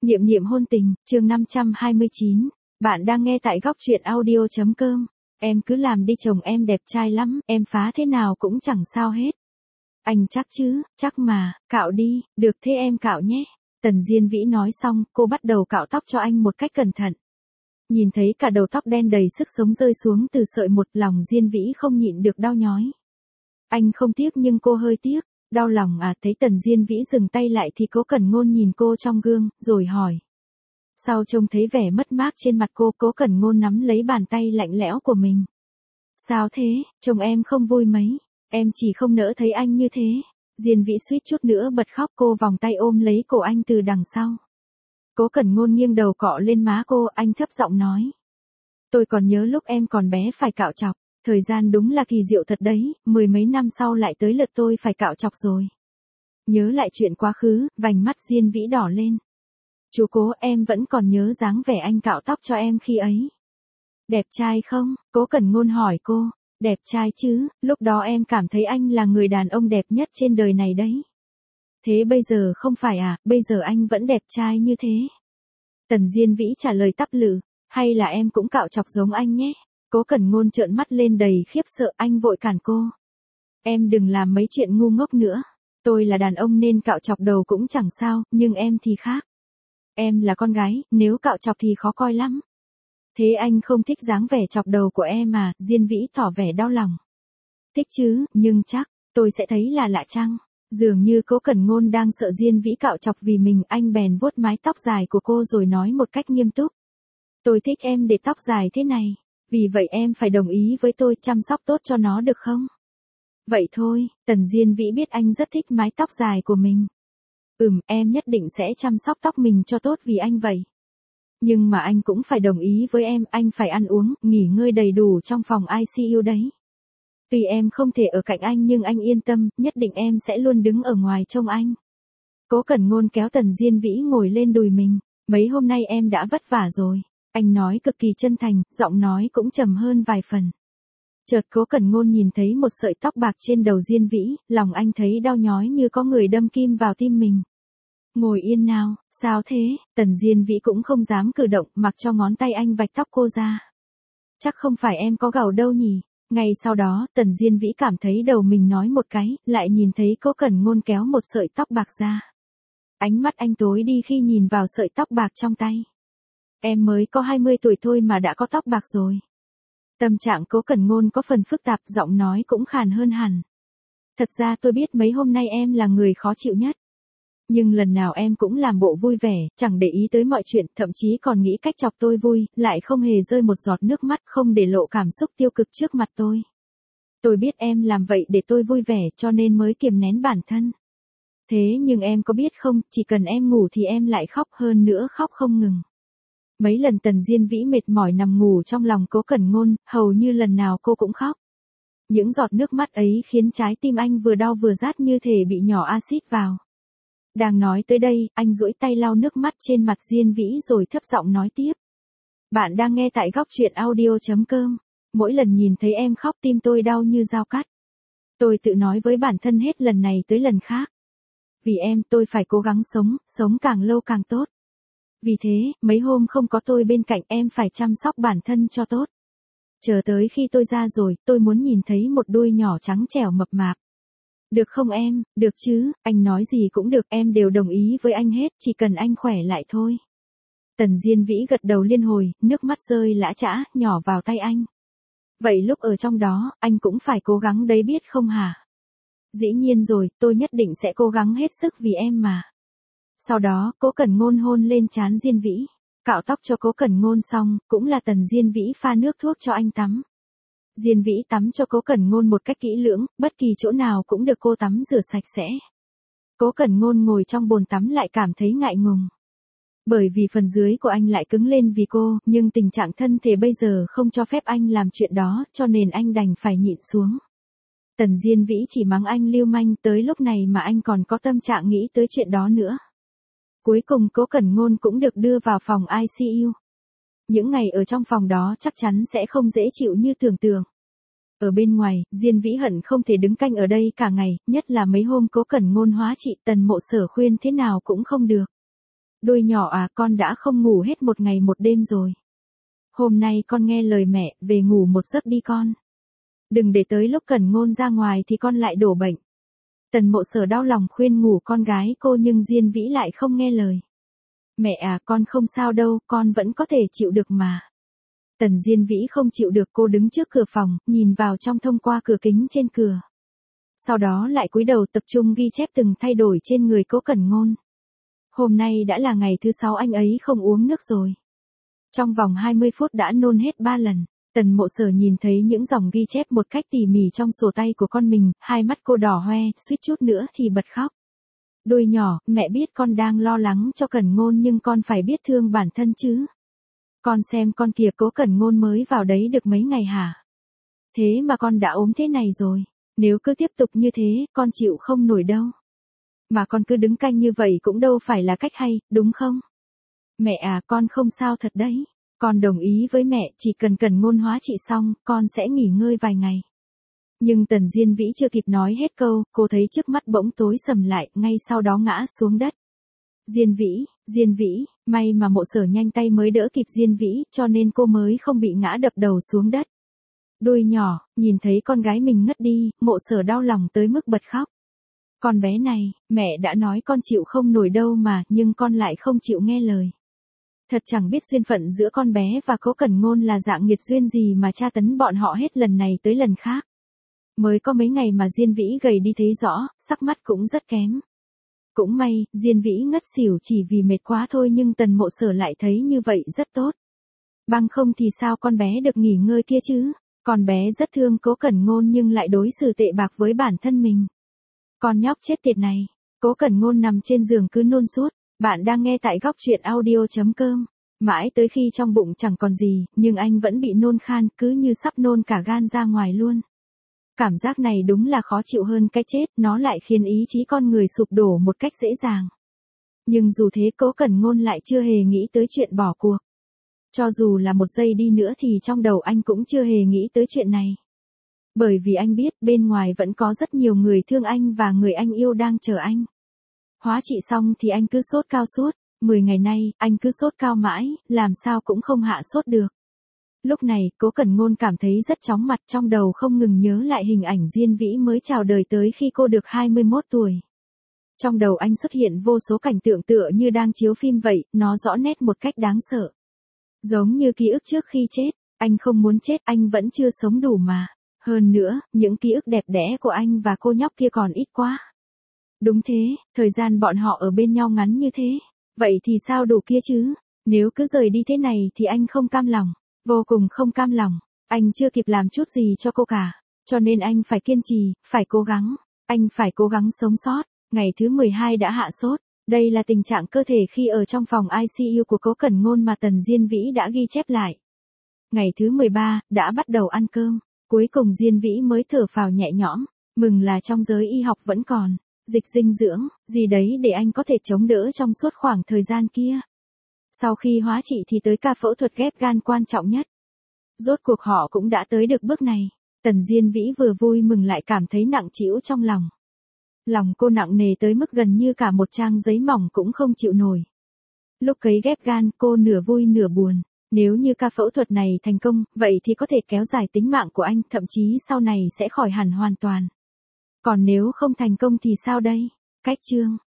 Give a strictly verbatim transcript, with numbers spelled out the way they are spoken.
Niệm niệm hôn tình, chương năm trăm hai mươi chín. Bạn đang nghe tại góc truyện audio.com. Em cứ làm đi, chồng em đẹp trai lắm, em phá thế nào cũng chẳng sao hết. Anh chắc chứ, chắc mà, cạo đi, được thế em cạo nhé. Tần Diên Vĩ nói xong, cô bắt đầu cạo tóc cho anh một cách cẩn thận. Nhìn thấy cả đầu tóc đen đầy sức sống rơi xuống từ sợi một, lòng Diên Vĩ không nhịn được đau nhói. Anh không tiếc nhưng cô hơi tiếc. Đau lòng à? Thấy Tần Diên Vĩ dừng tay lại thì Cố Cẩn Ngôn nhìn cô trong gương, rồi hỏi. Sau trông thấy vẻ mất mát trên mặt cô, Cố Cẩn Ngôn nắm lấy bàn tay lạnh lẽo của mình. Sao thế, chồng em không vui mấy, em chỉ không nỡ thấy anh như thế. Diên Vĩ suýt chút nữa bật khóc, cô vòng tay ôm lấy cổ anh từ đằng sau. Cố Cẩn Ngôn nghiêng đầu cọ lên má cô, anh thấp giọng nói. Tôi còn nhớ lúc em còn bé phải cạo chọc. Thời gian đúng là kỳ diệu thật đấy, mười mấy năm sau lại tới lượt tôi phải cạo chọc rồi. Nhớ lại chuyện quá khứ, vành mắt Diên Vĩ đỏ lên. Chú Cố, em vẫn còn nhớ dáng vẻ anh cạo tóc cho em khi ấy. Đẹp trai không? Cố Cẩn Ngôn hỏi cô. Đẹp trai chứ, lúc đó em cảm thấy anh là người đàn ông đẹp nhất trên đời này đấy. Thế bây giờ không phải à, bây giờ anh vẫn đẹp trai như thế. Tần Diên Vĩ trả lời tắp lự, hay là em cũng cạo chọc giống anh nhé. Cố Cẩn Ngôn trợn mắt lên đầy khiếp sợ, anh vội cản cô. Em đừng làm mấy chuyện ngu ngốc nữa. Tôi là đàn ông nên cạo chọc đầu cũng chẳng sao, nhưng em thì khác. Em là con gái, nếu cạo chọc thì khó coi lắm. Thế anh không thích dáng vẻ chọc đầu của em à? Diên Vĩ tỏ vẻ đau lòng. Thích chứ, nhưng chắc, tôi sẽ thấy là lạ chăng? Dường như Cố Cẩn Ngôn đang sợ Diên Vĩ cạo chọc vì mình, anh bèn vuốt mái tóc dài của cô rồi nói một cách nghiêm túc. Tôi thích em để tóc dài thế này. Vì vậy em phải đồng ý với tôi chăm sóc tốt cho nó được không? Vậy thôi, Tần Diên Vĩ biết anh rất thích mái tóc dài của mình. Ừm, em nhất định sẽ chăm sóc tóc mình cho tốt vì anh vậy. Nhưng mà anh cũng phải đồng ý với em, anh phải ăn uống, nghỉ ngơi đầy đủ trong phòng i xê u đấy. Tuy em không thể ở cạnh anh nhưng anh yên tâm, nhất định em sẽ luôn đứng ở ngoài trông anh. Cố Cẩn Ngôn kéo Tần Diên Vĩ ngồi lên đùi mình. Mấy hôm nay em đã vất vả rồi. Anh nói cực kỳ chân thành, giọng nói cũng trầm hơn vài phần. Chợt Cố Cẩn Ngôn nhìn thấy một sợi tóc bạc trên đầu Diên Vĩ, lòng anh thấy đau nhói như có người đâm kim vào tim mình. Ngồi yên nào, sao thế? Tần Diên Vĩ cũng không dám cử động, mặc cho ngón tay anh vạch tóc cô ra. Chắc không phải em có gầu đâu nhỉ? Ngay sau đó, Tần Diên Vĩ cảm thấy đầu mình nói một cái, lại nhìn thấy Cố Cẩn Ngôn kéo một sợi tóc bạc ra. Ánh mắt anh tối đi khi nhìn vào sợi tóc bạc trong tay. Em mới có hai mươi tuổi thôi mà đã có tóc bạc rồi. Tâm trạng Cố Cẩn Ngôn có phần phức tạp, giọng nói cũng khàn hơn hẳn. Thật ra tôi biết mấy hôm nay em là người khó chịu nhất. Nhưng lần nào em cũng làm bộ vui vẻ, chẳng để ý tới mọi chuyện, thậm chí còn nghĩ cách chọc tôi vui, lại không hề rơi một giọt nước mắt, không để lộ cảm xúc tiêu cực trước mặt tôi. Tôi biết em làm vậy để tôi vui vẻ, cho nên mới kiềm nén bản thân. Thế nhưng em có biết không, chỉ cần em ngủ thì em lại khóc, hơn nữa khóc không ngừng. Mấy lần Tần Diên Vĩ mệt mỏi nằm ngủ trong lòng Cố Cẩn Ngôn, hầu như lần nào cô cũng khóc. Những giọt nước mắt ấy khiến trái tim anh vừa đau vừa rát như thể bị nhỏ axit vào. Đang nói tới đây, anh duỗi tay lau nước mắt trên mặt Diên Vĩ rồi thấp giọng nói tiếp. Bạn đang nghe tại góc truyện audio.com. Mỗi lần nhìn thấy em khóc tim tôi đau như dao cắt. Tôi tự nói với bản thân hết lần này tới lần khác. Vì em tôi phải cố gắng sống, sống càng lâu càng tốt. Vì thế, mấy hôm không có tôi bên cạnh em phải chăm sóc bản thân cho tốt. Chờ tới khi tôi ra rồi, tôi muốn nhìn thấy một đuôi nhỏ trắng trẻo mập mạp. Được không em, được chứ, anh nói gì cũng được, em đều đồng ý với anh hết, chỉ cần anh khỏe lại thôi. Tần Diên Vĩ gật đầu liên hồi, nước mắt rơi lã chã, nhỏ vào tay anh. Vậy lúc ở trong đó, anh cũng phải cố gắng đấy biết không hả? Dĩ nhiên rồi, tôi nhất định sẽ cố gắng hết sức vì em mà. Sau đó, Cố Cẩn Ngôn hôn lên trán Diên Vĩ. Cạo tóc cho Cố Cẩn Ngôn xong, cũng là Tần Diên Vĩ pha nước thuốc cho anh tắm. Diên Vĩ tắm cho Cố Cẩn Ngôn một cách kỹ lưỡng, bất kỳ chỗ nào cũng được cô tắm rửa sạch sẽ. Cố Cẩn Ngôn ngồi trong bồn tắm lại cảm thấy ngại ngùng. Bởi vì phần dưới của anh lại cứng lên vì cô, nhưng tình trạng thân thể bây giờ không cho phép anh làm chuyện đó, cho nên anh đành phải nhịn xuống. Tần Diên Vĩ chỉ mắng anh lưu manh, tới lúc này mà anh còn có tâm trạng nghĩ tới chuyện đó nữa. Cuối cùng Cố Cẩn Ngôn cũng được đưa vào phòng i xê u. Những ngày ở trong phòng đó chắc chắn sẽ không dễ chịu như tưởng tượng. Ở bên ngoài, Diên Vĩ hận không thể đứng canh ở đây cả ngày, nhất là mấy hôm Cố Cẩn Ngôn hóa trị, Tần Mộ Sở khuyên thế nào cũng không được. Đôi nhỏ à, con đã không ngủ hết một ngày một đêm rồi. Hôm nay con nghe lời mẹ, về ngủ một giấc đi con. Đừng để tới lúc Cẩn Ngôn ra ngoài thì con lại đổ bệnh. Tần Mộ Sở đau lòng khuyên ngủ con gái cô nhưng Diên Vĩ lại không nghe lời. Mẹ à, con không sao đâu, con vẫn có thể chịu được mà. Tần Diên Vĩ không chịu được, cô đứng trước cửa phòng, nhìn vào trong thông qua cửa kính trên cửa. Sau đó lại cúi đầu tập trung ghi chép từng thay đổi trên người Cố Cẩn Ngôn. Hôm nay đã là ngày thứ sáu anh ấy không uống nước rồi. Trong vòng hai mươi phút đã nôn hết ba lần. Tần Mộ Sở nhìn thấy những dòng ghi chép một cách tỉ mỉ trong sổ tay của con mình, hai mắt cô đỏ hoe, suýt chút nữa thì bật khóc. Đôi nhỏ, mẹ biết con đang lo lắng cho Cẩn Ngôn nhưng con phải biết thương bản thân chứ. Con xem con kìa, Cố Cẩn Ngôn mới vào đấy được mấy ngày hả? Thế mà con đã ốm thế này rồi. Nếu cứ tiếp tục như thế, con chịu không nổi đâu. Mà con cứ đứng canh như vậy cũng đâu phải là cách hay, đúng không? Mẹ à, con không sao thật đấy. Con đồng ý với mẹ, chỉ cần Cẩn Ngôn hóa trị xong, con sẽ nghỉ ngơi vài ngày. Nhưng Tần Diên Vĩ chưa kịp nói hết câu, cô thấy trước mắt bỗng tối sầm lại, ngay sau đó ngã xuống đất. Diên Vĩ, Diên Vĩ, may mà Mộ Sở nhanh tay mới đỡ kịp Diên Vĩ, cho nên cô mới không bị ngã đập đầu xuống đất. Đôi nhỏ, nhìn thấy con gái mình ngất đi, Mộ Sở đau lòng tới mức bật khóc. Con bé này, mẹ đã nói con chịu không nổi đâu mà, nhưng con lại không chịu nghe lời. Thật chẳng biết duyên phận giữa con bé và Cố Cẩn Ngôn là dạng nghiệt duyên gì mà tra tấn bọn họ hết lần này tới lần khác. Mới có mấy ngày mà Diên Vĩ gầy đi thấy rõ, sắc mắt cũng rất kém. Cũng may, Diên Vĩ ngất xỉu chỉ vì mệt quá thôi nhưng Tần Mộ Sở lại thấy như vậy rất tốt. Bằng không thì sao con bé được nghỉ ngơi kia chứ? Con bé rất thương Cố Cẩn Ngôn nhưng lại đối xử tệ bạc với bản thân mình. Con nhóc chết tiệt này. Cố Cẩn Ngôn nằm trên giường cứ nôn suốt. Bạn đang nghe tại góc truyện audio chấm com. Mãi tới khi trong bụng chẳng còn gì, nhưng anh vẫn bị nôn khan, cứ như sắp nôn cả gan ra ngoài luôn. Cảm giác này đúng là khó chịu hơn cái chết, nó lại khiến ý chí con người sụp đổ một cách dễ dàng. Nhưng dù thế Cố Cẩn Ngôn lại chưa hề nghĩ tới chuyện bỏ cuộc. Cho dù là một giây đi nữa thì trong đầu anh cũng chưa hề nghĩ tới chuyện này. Bởi vì anh biết bên ngoài vẫn có rất nhiều người thương anh và người anh yêu đang chờ anh. Hóa trị xong thì anh cứ sốt cao suốt, mười ngày nay, anh cứ sốt cao mãi, làm sao cũng không hạ sốt được. Lúc này, Cố Cẩn Ngôn cảm thấy rất chóng mặt, trong đầu không ngừng nhớ lại hình ảnh Diên Vĩ mới chào đời tới khi cô được hai mươi mốt tuổi. Trong đầu anh xuất hiện vô số cảnh tượng tựa như đang chiếu phim vậy, nó rõ nét một cách đáng sợ. Giống như ký ức trước khi chết, anh không muốn chết, anh vẫn chưa sống đủ mà. Hơn nữa, những ký ức đẹp đẽ của anh và cô nhóc kia còn ít quá. Đúng thế, thời gian bọn họ ở bên nhau ngắn như thế. Vậy thì sao đủ kia chứ? Nếu cứ rời đi thế này thì anh không cam lòng. Vô cùng không cam lòng. Anh chưa kịp làm chút gì cho cô cả. Cho nên anh phải kiên trì, phải cố gắng. Anh phải cố gắng sống sót. Ngày thứ mười hai đã hạ sốt. Đây là tình trạng cơ thể khi ở trong phòng i xê u của Cố Cẩn Ngôn mà Tần Diên Vĩ đã ghi chép lại. Ngày thứ mười ba, đã bắt đầu ăn cơm. Cuối cùng Diên Vĩ mới thở phào nhẹ nhõm. Mừng là trong giới y học vẫn còn dịch dinh dưỡng, gì đấy để anh có thể chống đỡ trong suốt khoảng thời gian kia. Sau khi hóa trị thì tới ca phẫu thuật ghép gan quan trọng nhất. Rốt cuộc họ cũng đã tới được bước này. Tần Diên Vĩ vừa vui mừng lại cảm thấy nặng trĩu trong lòng. Lòng cô nặng nề tới mức gần như cả một trang giấy mỏng cũng không chịu nổi. Lúc cấy ghép gan cô nửa vui nửa buồn. Nếu như ca phẫu thuật này thành công, vậy thì có thể kéo dài tính mạng của anh, thậm chí sau này sẽ khỏi hẳn hoàn toàn. Còn nếu không thành công thì sao đây? Cách chương